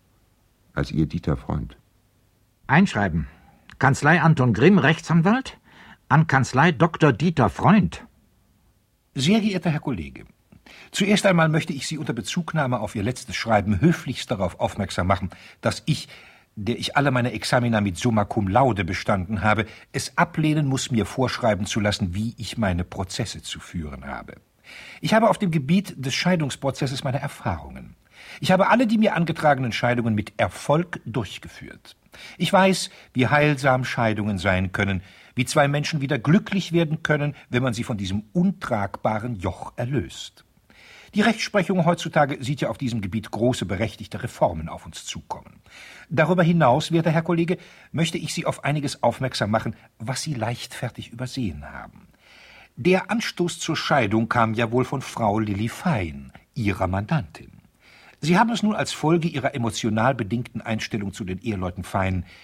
Als Ihr Dieter Freund. Einschreiben. Kanzlei Anton Grimm, Rechtsanwalt, an Kanzlei Doktor Dieter Freund. Sehr geehrter Herr Kollege, zuerst einmal möchte ich Sie unter Bezugnahme auf Ihr letztes Schreiben höflichst darauf aufmerksam machen, dass ich, der ich alle meine Examina mit Summa Cum Laude bestanden habe, es ablehnen muss, mir vorschreiben zu lassen, wie ich meine Prozesse zu führen habe. Ich habe auf dem Gebiet des Scheidungsprozesses meine Erfahrungen. Ich habe alle die mir angetragenen Scheidungen mit Erfolg durchgeführt. Ich weiß, wie heilsam Scheidungen sein können, wie zwei Menschen wieder glücklich werden können, wenn man sie von diesem untragbaren Joch erlöst. Die Rechtsprechung heutzutage sieht ja auf diesem Gebiet große berechtigte Reformen auf uns zukommen. Darüber hinaus, werter Herr Kollege, möchte ich Sie auf einiges aufmerksam machen, was Sie leichtfertig übersehen haben. Der Anstoß zur Scheidung kam ja wohl von Frau Lilly Fein, Ihrer Mandantin. Sie haben es nun als Folge Ihrer emotional bedingten Einstellung zu den Eheleuten Fein,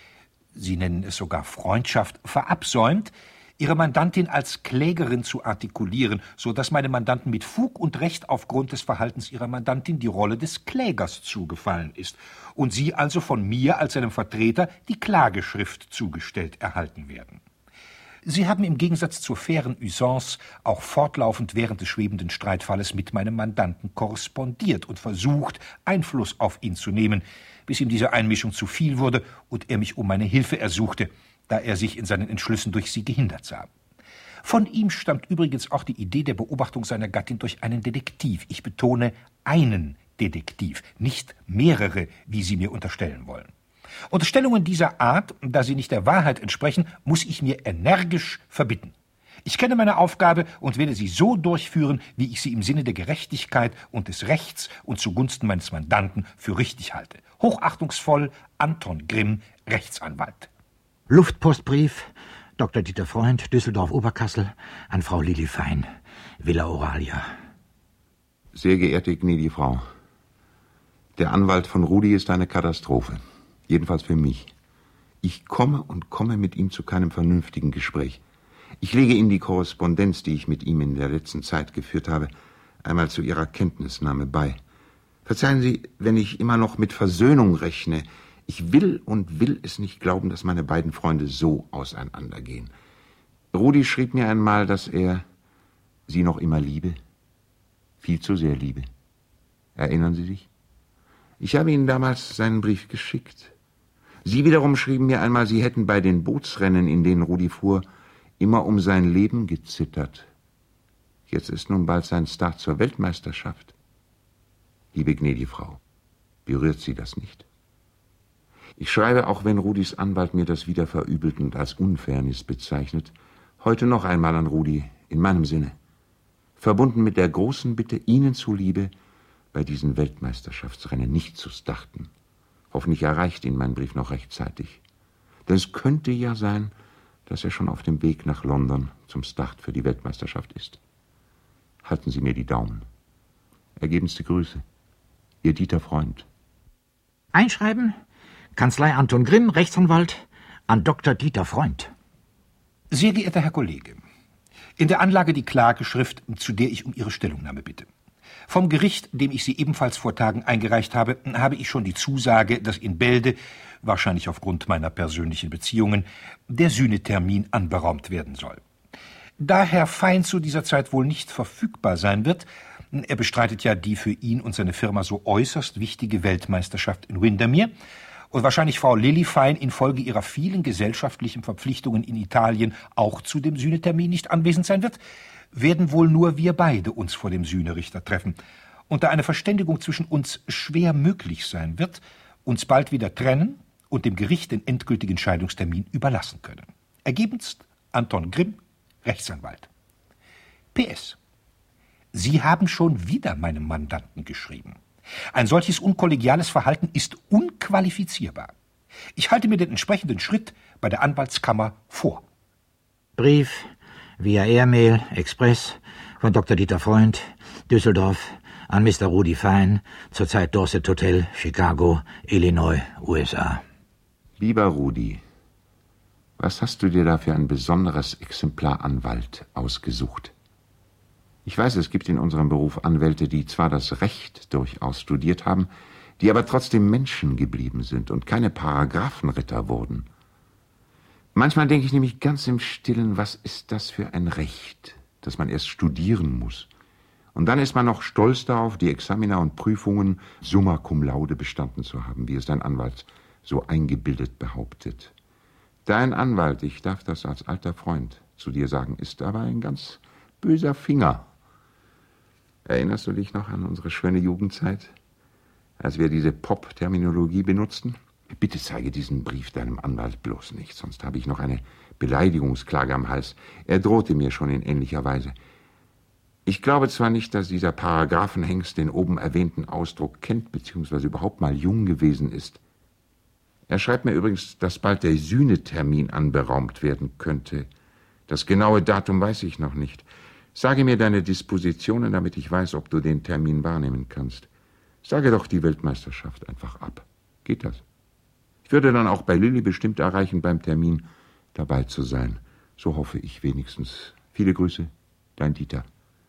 Sie nennen es sogar Freundschaft, verabsäumt, Ihre Mandantin als Klägerin zu artikulieren, so dass meine Mandanten mit Fug und Recht aufgrund des Verhaltens ihrer Mandantin die Rolle des Klägers zugefallen ist und Sie also von mir als seinem Vertreter die Klageschrift zugestellt erhalten werden. Sie haben im Gegensatz zur fairen Usance auch fortlaufend während des schwebenden Streitfalles mit meinem Mandanten korrespondiert und versucht, Einfluss auf ihn zu nehmen, bis ihm diese Einmischung zu viel wurde und er mich um meine Hilfe ersuchte, da er sich in seinen Entschlüssen durch sie gehindert sah. Von ihm stammt übrigens auch die Idee der Beobachtung seiner Gattin durch einen Detektiv. Ich betone einen Detektiv, nicht mehrere, wie Sie mir unterstellen wollen. Unterstellungen dieser Art, da sie nicht der Wahrheit entsprechen, muss ich mir energisch verbitten. Ich kenne meine Aufgabe und werde sie so durchführen, wie ich sie im Sinne der Gerechtigkeit und des Rechts und zugunsten meines Mandanten für richtig halte. Hochachtungsvoll, Anton Grimm, Rechtsanwalt. Luftpostbrief, Doktor Dieter Freund, Düsseldorf-Oberkassel, an Frau Lili Fein, Villa Oralia. Sehr geehrte gnädige Frau, der Anwalt von Rudi ist eine Katastrophe. Jedenfalls für mich. Ich komme und komme mit ihm zu keinem vernünftigen Gespräch. Ich lege Ihnen die Korrespondenz, die ich mit ihm in der letzten Zeit geführt habe, einmal zu Ihrer Kenntnisnahme bei. Verzeihen Sie, wenn ich immer noch mit Versöhnung rechne. Ich will und will es nicht glauben, dass meine beiden Freunde so auseinandergehen. Rudi schrieb mir einmal, dass er Sie noch immer liebe. Viel zu sehr liebe. Erinnern Sie sich? Ich habe Ihnen damals seinen Brief geschickt. Sie wiederum schrieben mir einmal, Sie hätten bei den Bootsrennen, in denen Rudi fuhr, immer um sein Leben gezittert. Jetzt ist nun bald sein Start zur Weltmeisterschaft. Liebe gnädige Frau, berührt Sie das nicht? Ich schreibe, auch wenn Rudis Anwalt mir das wieder verübelt und als Unfairness bezeichnet, heute noch einmal an Rudi, in meinem Sinne. Verbunden mit der großen Bitte, Ihnen zuliebe, bei diesen Weltmeisterschaftsrennen nicht zu starten. Hoffentlich erreicht ihn mein Brief noch rechtzeitig. Denn es könnte ja sein, dass er schon auf dem Weg nach London zum Start für die Weltmeisterschaft ist. Halten Sie mir die Daumen. Ergebenste Grüße. Ihr Dieter Freund. Einschreiben, Kanzlei Anton Grimm, Rechtsanwalt, an Doktor Dieter Freund. Sehr geehrter Herr Kollege, in der Anlage die Klageschrift, zu der ich um Ihre Stellungnahme bitte. Vom Gericht, dem ich sie ebenfalls vor Tagen eingereicht habe, habe ich schon die Zusage, dass in Bälde, wahrscheinlich aufgrund meiner persönlichen Beziehungen, der Sühnetermin anberaumt werden soll. Da Herr Fein zu dieser Zeit wohl nicht verfügbar sein wird, er bestreitet ja die für ihn und seine Firma so äußerst wichtige Weltmeisterschaft in Windermere, und wahrscheinlich Frau Lili Fein infolge ihrer vielen gesellschaftlichen Verpflichtungen in Italien auch zu dem Sühnetermin nicht anwesend sein wird, werden wohl nur wir beide uns vor dem Sühnerichter treffen. Und da eine Verständigung zwischen uns schwer möglich sein wird, uns bald wieder trennen und dem Gericht den endgültigen Scheidungstermin überlassen können. Ergebenst Anton Grimm, Rechtsanwalt. P S. Sie haben schon wieder meinem Mandanten geschrieben. Ein solches unkollegiales Verhalten ist unqualifizierbar. Ich halte mir den entsprechenden Schritt bei der Anwaltskammer vor. Brief via Airmail, Express, von Doktor Dieter Freund, Düsseldorf, an Mister Rudi Fein, zurzeit Dorset Hotel, Chicago, Illinois, U S A. Lieber Rudi, was hast du dir da für ein besonderes Exemplar Anwalt ausgesucht? Ich weiß, es gibt in unserem Beruf Anwälte, die zwar das Recht durchaus studiert haben, die aber trotzdem Menschen geblieben sind und keine Paragraphenritter wurden. Manchmal denke ich nämlich ganz im Stillen, was ist das für ein Recht, das man erst studieren muss. Und dann ist man noch stolz darauf, die Examina und Prüfungen summa cum laude bestanden zu haben, wie es dein Anwalt so eingebildet behauptet. Dein Anwalt, ich darf das als alter Freund zu dir sagen, ist aber ein ganz böser Finger. Erinnerst du dich noch an unsere schöne Jugendzeit, als wir diese Pop-Terminologie benutzten? Bitte zeige diesen Brief deinem Anwalt bloß nicht, sonst habe ich noch eine Beleidigungsklage am Hals. Er drohte mir schon in ähnlicher Weise. Ich glaube zwar nicht, dass dieser Paragraphenhengst den oben erwähnten Ausdruck kennt, beziehungsweise überhaupt mal jung gewesen ist. Er schreibt mir übrigens, dass bald der Sühnetermin anberaumt werden könnte. Das genaue Datum weiß ich noch nicht. Sage mir deine Dispositionen, damit ich weiß, ob du den Termin wahrnehmen kannst. Sage doch die Weltmeisterschaft einfach ab. Geht das? Ich würde dann auch bei Lilli bestimmt erreichen, beim Termin dabei zu sein. So hoffe ich wenigstens. Viele Grüße, dein Dieter.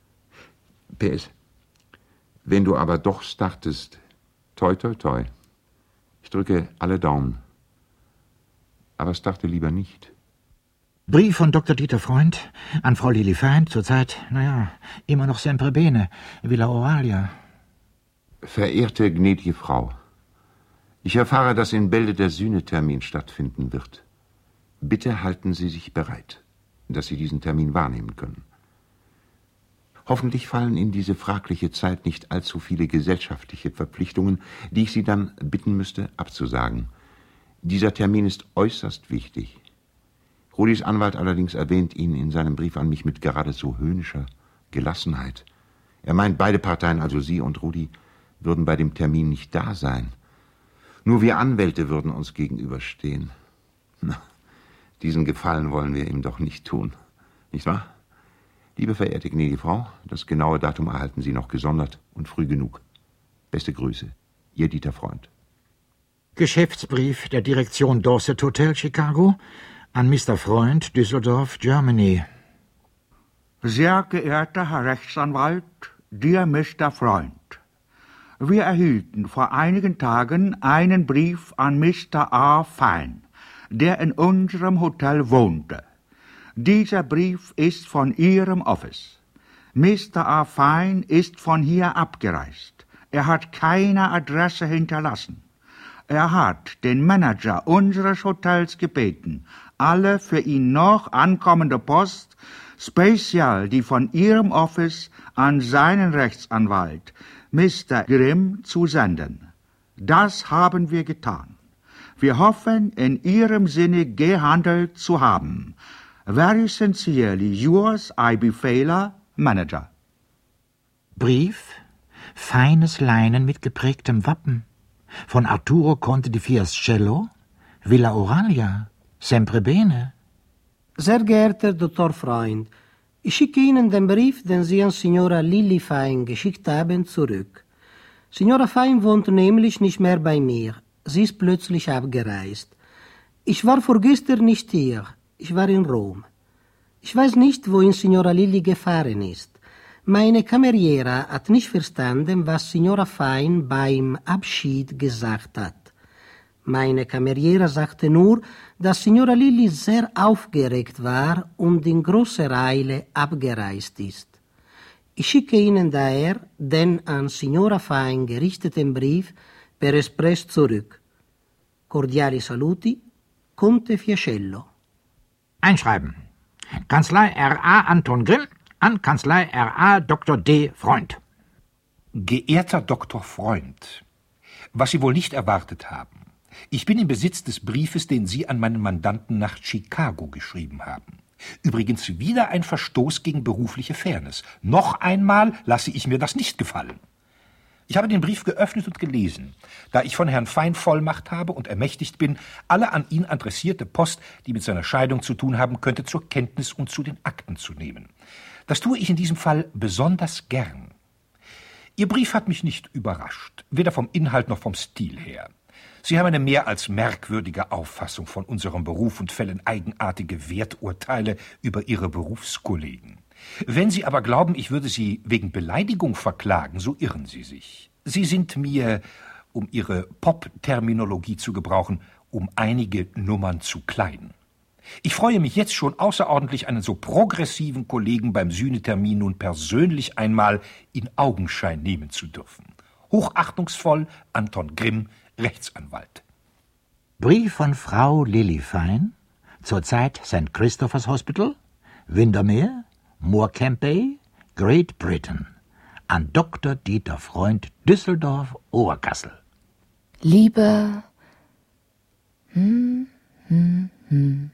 P S. Wenn du aber doch startest, toi, toi, toi. Ich drücke alle Daumen. Aber starte lieber nicht. Brief von Doktor Dieter Freund an Frau Lilli Fein, zurzeit, naja, immer noch sempre bene, Villa Oralia. Verehrte gnädige Frau, ich erfahre, dass in Bälde der Sühnetermin stattfinden wird. Bitte halten Sie sich bereit, dass Sie diesen Termin wahrnehmen können. Hoffentlich fallen in diese fragliche Zeit nicht allzu viele gesellschaftliche Verpflichtungen, die ich Sie dann bitten müsste, abzusagen. Dieser Termin ist äußerst wichtig. Rudis Anwalt allerdings erwähnt ihn in seinem Brief an mich mit geradezu höhnischer Gelassenheit. Er meint, beide Parteien, also Sie und Rudi, würden bei dem Termin nicht da sein. Nur wir Anwälte würden uns gegenüberstehen. Na, diesen Gefallen wollen wir ihm doch nicht tun, nicht wahr? Liebe verehrte gnädige Frau, das genaue Datum erhalten Sie noch gesondert und früh genug. Beste Grüße, Ihr Dieter Freund. Geschäftsbrief der Direktion Dorset Hotel Chicago an Mister Freund, Düsseldorf, Germany. Sehr geehrter Herr Rechtsanwalt, dear Mister Freund, wir erhielten vor einigen Tagen einen Brief an Mister A. Fein, der in unserem Hotel wohnte. Dieser Brief ist von Ihrem Office. Mister A. Fein ist von hier abgereist. Er hat keine Adresse hinterlassen. Er hat den Manager unseres Hotels gebeten, alle für ihn noch ankommende Post, speziell die von Ihrem Office an seinen Rechtsanwalt, Mister Grimm, zu senden. Das haben wir getan. Wir hoffen, in Ihrem Sinne gehandelt zu haben. Very sincerely yours, I B. Fehler, Manager. Brief, feines Leinen mit geprägtem Wappen. Von Arturo Conte di Fiascello, Villa Oralia, sempre bene. Sehr geehrter Doktor Freund, ich schicke Ihnen den Brief, den Sie an Signora Lilli Fein geschickt haben, zurück. Signora Fein wohnt nämlich nicht mehr bei mir. Sie ist plötzlich abgereist. Ich war vorgestern nicht hier. Ich war in Rom. Ich weiß nicht, wohin Signora Lilli gefahren ist. Meine Cameriera hat nicht verstanden, was Signora Fein beim Abschied gesagt hat. Meine Cameriera sagte nur, dass Signora Lilli sehr aufgeregt war und in großer Eile abgereist ist. Ich schicke Ihnen daher den an Signora Fein gerichteten Brief per Express zurück. Cordiali saluti, Conte Fiascello. Einschreiben. Kanzlei R A Anton Grimm an Kanzlei R A Doktor D. Freund. Geehrter Doktor Freund, was Sie wohl nicht erwartet haben. Ich bin im Besitz des Briefes, den Sie an meinen Mandanten nach Chicago geschrieben haben. Übrigens wieder ein Verstoß gegen berufliche Fairness. Noch einmal lasse ich mir das nicht gefallen. Ich habe den Brief geöffnet und gelesen, da ich von Herrn Fein Vollmacht habe und ermächtigt bin, alle an ihn adressierte Post, die mit seiner Scheidung zu tun haben könnte, zur Kenntnis und zu den Akten zu nehmen. Das tue ich in diesem Fall besonders gern. Ihr Brief hat mich nicht überrascht, weder vom Inhalt noch vom Stil her. Sie haben eine mehr als merkwürdige Auffassung von unserem Beruf und fällen eigenartige Werturteile über Ihre Berufskollegen. Wenn Sie aber glauben, ich würde Sie wegen Beleidigung verklagen, so irren Sie sich. Sie sind mir, um Ihre Pop-Terminologie zu gebrauchen, um einige Nummern zu klein. Ich freue mich jetzt schon außerordentlich, einen so progressiven Kollegen beim Sühnetermin nun persönlich einmal in Augenschein nehmen zu dürfen. Hochachtungsvoll, Anton Grimm, Rechtsanwalt. Brief von Frau Lilli Fein, zurzeit Sankt Christophers Hospital, Windermere, Morecambe Bay, Great Britain, an Doktor Dieter Freund, Düsseldorf, Oberkassel. Lieber... Hm, hm, hm.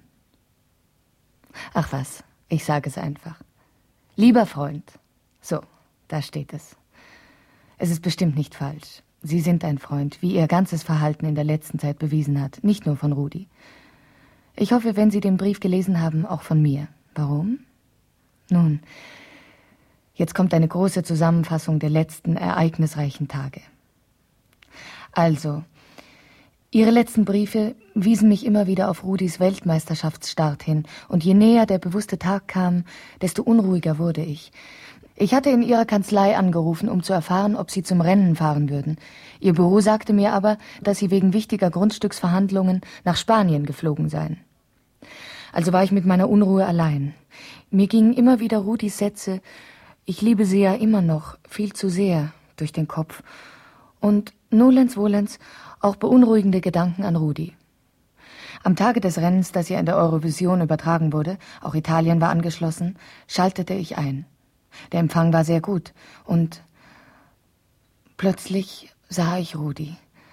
Ach was, ich sage es einfach. Lieber Freund. So, da steht es. Es ist bestimmt nicht falsch. Sie sind ein Freund, wie Ihr ganzes Verhalten in der letzten Zeit bewiesen hat, nicht nur von Rudi. Ich hoffe, wenn Sie den Brief gelesen haben, auch von mir. Warum? Nun, jetzt kommt eine große Zusammenfassung der letzten ereignisreichen Tage. Also, Ihre letzten Briefe wiesen mich immer wieder auf Rudis Weltmeisterschaftsstart hin, und je näher der bewusste Tag kam, desto unruhiger wurde ich. Ich hatte in ihrer Kanzlei angerufen, um zu erfahren, ob sie zum Rennen fahren würden. Ihr Büro sagte mir aber, dass sie wegen wichtiger Grundstücksverhandlungen nach Spanien geflogen seien. Also war ich mit meiner Unruhe allein. Mir gingen immer wieder Rudis Sätze, ich liebe sie ja immer noch, viel zu sehr, durch den Kopf. Und nolens volens auch beunruhigende Gedanken an Rudi. Am Tage des Rennens, das ja in der Eurovision übertragen wurde, auch Italien war angeschlossen, schaltete ich ein. Der Empfang war sehr gut und plötzlich sah ich Rudi.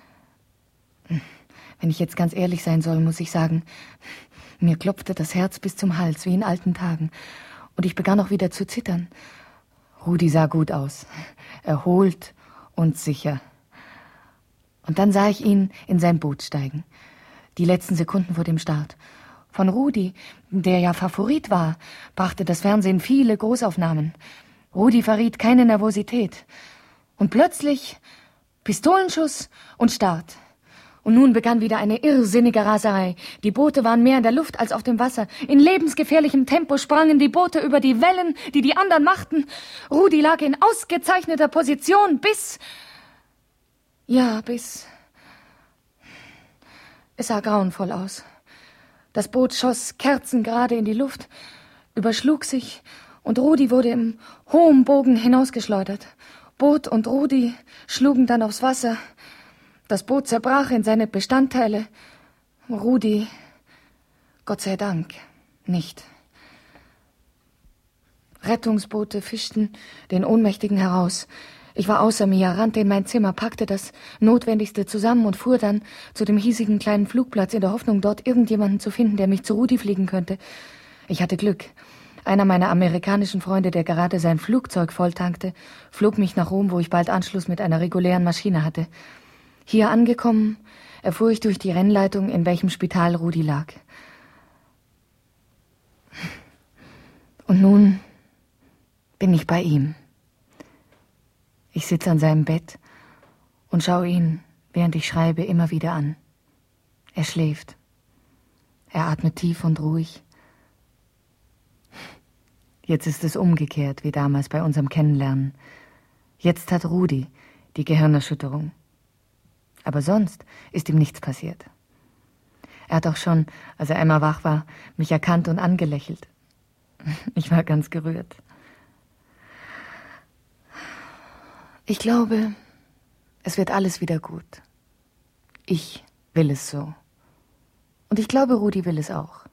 Wenn ich jetzt ganz ehrlich sein soll, muss ich sagen, mir klopfte das Herz bis zum Hals, wie in alten Tagen, und ich begann auch wieder zu zittern. Rudi sah gut aus, erholt und sicher. Und dann sah ich ihn in sein Boot steigen. Die letzten Sekunden vor dem Start. Von Rudi, der ja Favorit war, brachte das Fernsehen viele Großaufnahmen. Rudi verriet keine Nervosität. Und plötzlich Pistolenschuss und Start. Und nun begann wieder eine irrsinnige Raserei. Die Boote waren mehr in der Luft als auf dem Wasser. In lebensgefährlichem Tempo sprangen die Boote über die Wellen, die die anderen machten. Rudi lag in ausgezeichneter Position bis... Ja, bis... Es sah grauenvoll aus. Das Boot schoss kerzengerade in die Luft, überschlug sich, und Rudi wurde im hohen Bogen hinausgeschleudert. Boot und Rudi schlugen dann aufs Wasser. Das Boot zerbrach in seine Bestandteile. Rudi, Gott sei Dank, nicht. Rettungsboote fischten den Ohnmächtigen heraus. Ich war außer mir, rannte in mein Zimmer, packte das Notwendigste zusammen und fuhr dann zu dem hiesigen kleinen Flugplatz in der Hoffnung, dort irgendjemanden zu finden, der mich zu Rudi fliegen könnte. Ich hatte Glück. Einer meiner amerikanischen Freunde, der gerade sein Flugzeug volltankte, flog mich nach Rom, wo ich bald Anschluss mit einer regulären Maschine hatte. Hier angekommen, erfuhr ich durch die Rennleitung, in welchem Spital Rudi lag. Und nun bin ich bei ihm. Ich sitze an seinem Bett und schaue ihn, während ich schreibe, immer wieder an. Er schläft. Er atmet tief und ruhig. Jetzt ist es umgekehrt, wie damals bei unserem Kennenlernen. Jetzt hat Rudi die Gehirnerschütterung. Aber sonst ist ihm nichts passiert. Er hat auch schon, als er einmal wach war, mich erkannt und angelächelt. Ich war ganz gerührt. Ich glaube, es wird alles wieder gut. Ich will es so. Und ich glaube, Rudi will es auch.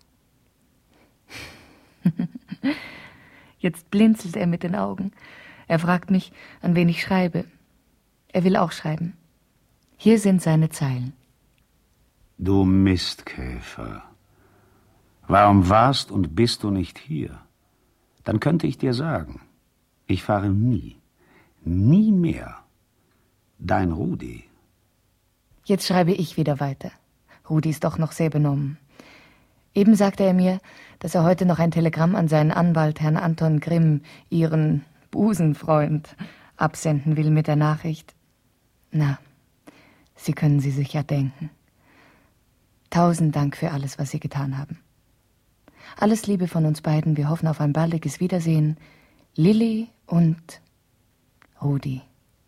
Jetzt blinzelt er mit den Augen. Er fragt mich, an wen ich schreibe. Er will auch schreiben. Hier sind seine Zeilen. Du Mistkäfer. Warum warst und bist du nicht hier? Dann könnte ich dir sagen, ich fahre nie. Nie mehr. Dein Rudi. Jetzt schreibe ich wieder weiter. Rudi ist doch noch sehr benommen. Eben sagte er mir, dass er heute noch ein Telegramm an seinen Anwalt, Herrn Anton Grimm, ihren Busenfreund, absenden will mit der Nachricht: Na, Sie können sie sich ja denken. Tausend Dank für alles, was Sie getan haben. Alles Liebe von uns beiden. Wir hoffen auf ein baldiges Wiedersehen. Lilli und Rudi.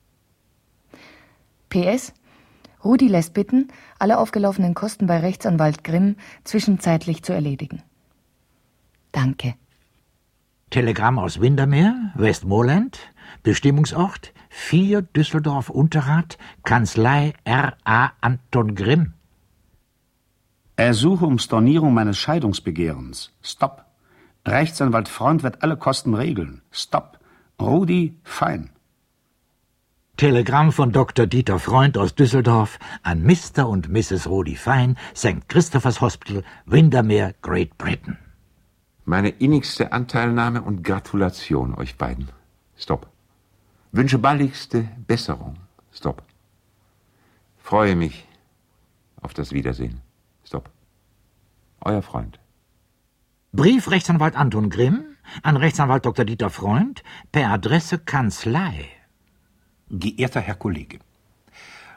P S. Rudi lässt bitten, alle aufgelaufenen Kosten bei Rechtsanwalt Grimm zwischenzeitlich zu erledigen. Danke. Telegramm aus Windermere, Westmoreland, Bestimmungsort vier Düsseldorf Unterrad, Kanzlei R A Anton Grimm. Ersuche um Stornierung meines Scheidungsbegehrens. Stopp. Rechtsanwalt Freund wird alle Kosten regeln. Stopp. Rudi Fein. Telegramm von Doktor Dieter Freund aus Düsseldorf an Mister und Misses Rudi Fein, Sankt Christophers Hospital, Windermere, Great Britain. Meine innigste Anteilnahme und Gratulation euch beiden. Stopp. Wünsche baldigste Besserung. Stopp. Freue mich auf das Wiedersehen. Stopp. Euer Freund. Brief Rechtsanwalt Anton Grimm an Rechtsanwalt Doktor Dieter Freund per Adresse Kanzlei. Geehrter Herr Kollege,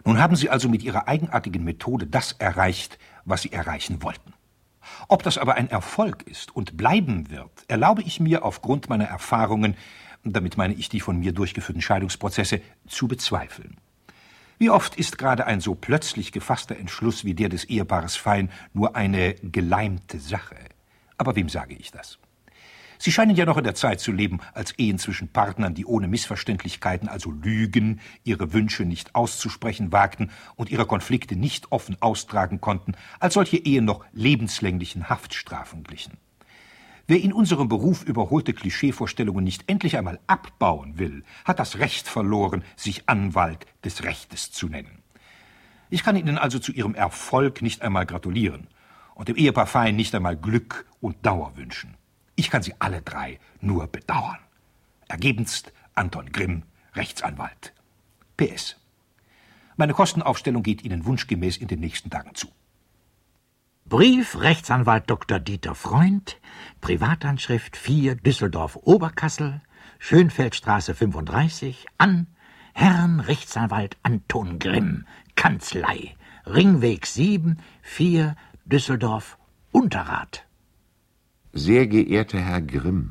Nun haben Sie also mit Ihrer eigenartigen Methode das erreicht, was Sie erreichen wollten. Ob das aber ein Erfolg ist und bleiben wird, erlaube ich mir aufgrund meiner Erfahrungen, damit meine ich die von mir durchgeführten Scheidungsprozesse, zu bezweifeln. Wie oft ist gerade ein so plötzlich gefasster Entschluss wie der des Ehepaares Fein nur eine geleimte Sache? Aber wem sage ich das? Sie scheinen ja noch in der Zeit zu leben, als Ehen zwischen Partnern, die ohne Missverständlichkeiten, also Lügen, ihre Wünsche nicht auszusprechen wagten und ihre Konflikte nicht offen austragen konnten, als solche Ehen noch lebenslänglichen Haftstrafen glichen. Wer in unserem Beruf überholte Klischeevorstellungen nicht endlich einmal abbauen will, hat das Recht verloren, sich Anwalt des Rechtes zu nennen. Ich kann Ihnen also zu Ihrem Erfolg nicht einmal gratulieren und dem Ehepaar Fein nicht einmal Glück und Dauer wünschen. Ich kann sie alle drei nur bedauern. Ergebenst Anton Grimm, Rechtsanwalt. P S. Meine Kostenaufstellung geht Ihnen wunschgemäß in den nächsten Tagen zu. Brief Rechtsanwalt Doktor Dieter Freund, Privatanschrift vier Düsseldorf-Oberkassel, Schönfeldstraße fünfunddreißig, an Herrn Rechtsanwalt Anton Grimm, Kanzlei, Ringweg sieben, vier Düsseldorf-Unterrath. Sehr geehrter Herr Grimm,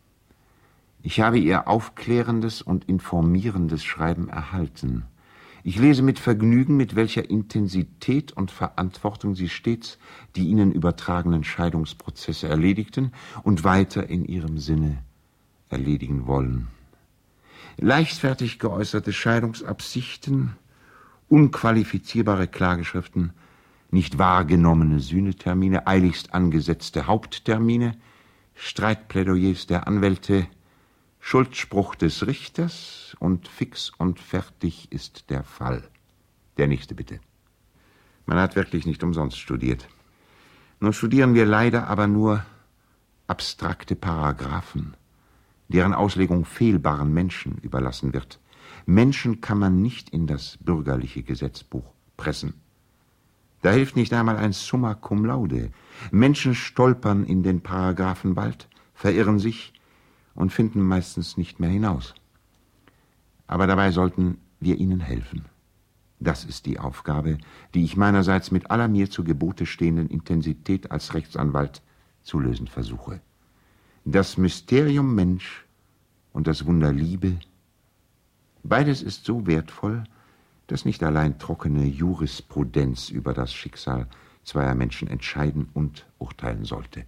ich habe Ihr aufklärendes und informierendes Schreiben erhalten. Ich lese mit Vergnügen, mit welcher Intensität und Verantwortung Sie stets die Ihnen übertragenen Scheidungsprozesse erledigten und weiter in Ihrem Sinne erledigen wollen. Leichtfertig geäußerte Scheidungsabsichten, unqualifizierbare Klageschriften, nicht wahrgenommene Sühnetermine, eiligst angesetzte Haupttermine, Streitplädoyers der Anwälte, Schuldspruch des Richters und fix und fertig ist der Fall. Der nächste bitte. Man hat wirklich nicht umsonst studiert. Nur studieren wir leider aber nur abstrakte Paragraphen, deren Auslegung fehlbaren Menschen überlassen wird. Menschen kann man nicht in das bürgerliche Gesetzbuch pressen. Da hilft nicht einmal ein Summa cum laude. Menschen stolpern in den Paragraphen bald, verirren sich und finden meistens nicht mehr hinaus. Aber dabei sollten wir ihnen helfen. Das ist die Aufgabe, die ich meinerseits mit aller mir zu Gebote stehenden Intensität als Rechtsanwalt zu lösen versuche. Das Mysterium Mensch und das Wunder Liebe, beides ist so wertvoll, dass nicht allein trockene Jurisprudenz über das Schicksal zweier Menschen entscheiden und urteilen sollte.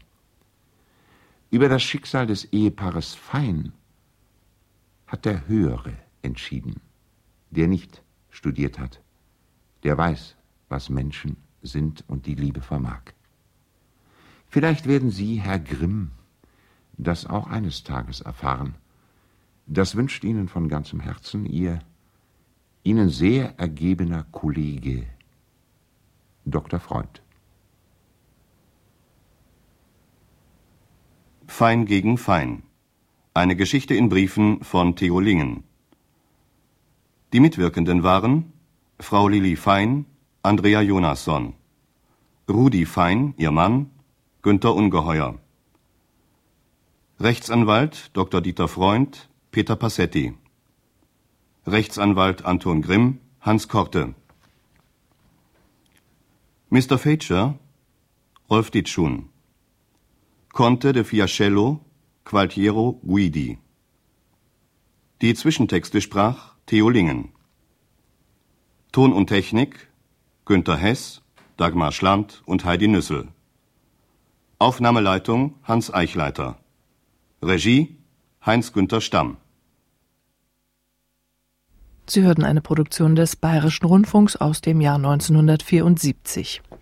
Über das Schicksal des Ehepaares Fein hat der Höhere entschieden, der nicht studiert hat, der weiß, was Menschen sind und die Liebe vermag. Vielleicht werden Sie, Herr Grimm, das auch eines Tages erfahren. Das wünscht Ihnen von ganzem Herzen Ihr Ihnen sehr ergebener Kollege, Doktor Freund. Fein gegen Fein. Eine Geschichte in Briefen von Theo Lingen. Die Mitwirkenden waren Frau Lili Fein, Andrea Jonasson, Rudi Fein, ihr Mann, Günther Ungeheuer, Rechtsanwalt Doktor Dieter Freund, Peter Passetti, Rechtsanwalt Anton Grimm, Hans Korte. Mister Fager, Rolf Ditschun. Conte de Fiascello, Gualtiero Guidi. Die Zwischentexte sprach Theo Lingen. Ton und Technik Günther Hess, Dagmar Schland und Heidi Nüssel. Aufnahmeleitung Hans Eichleiter. Regie Heinz-Günther Stamm. Sie hörten eine Produktion des Bayerischen Rundfunks aus dem Jahr neunzehnhundertvierundsiebzig.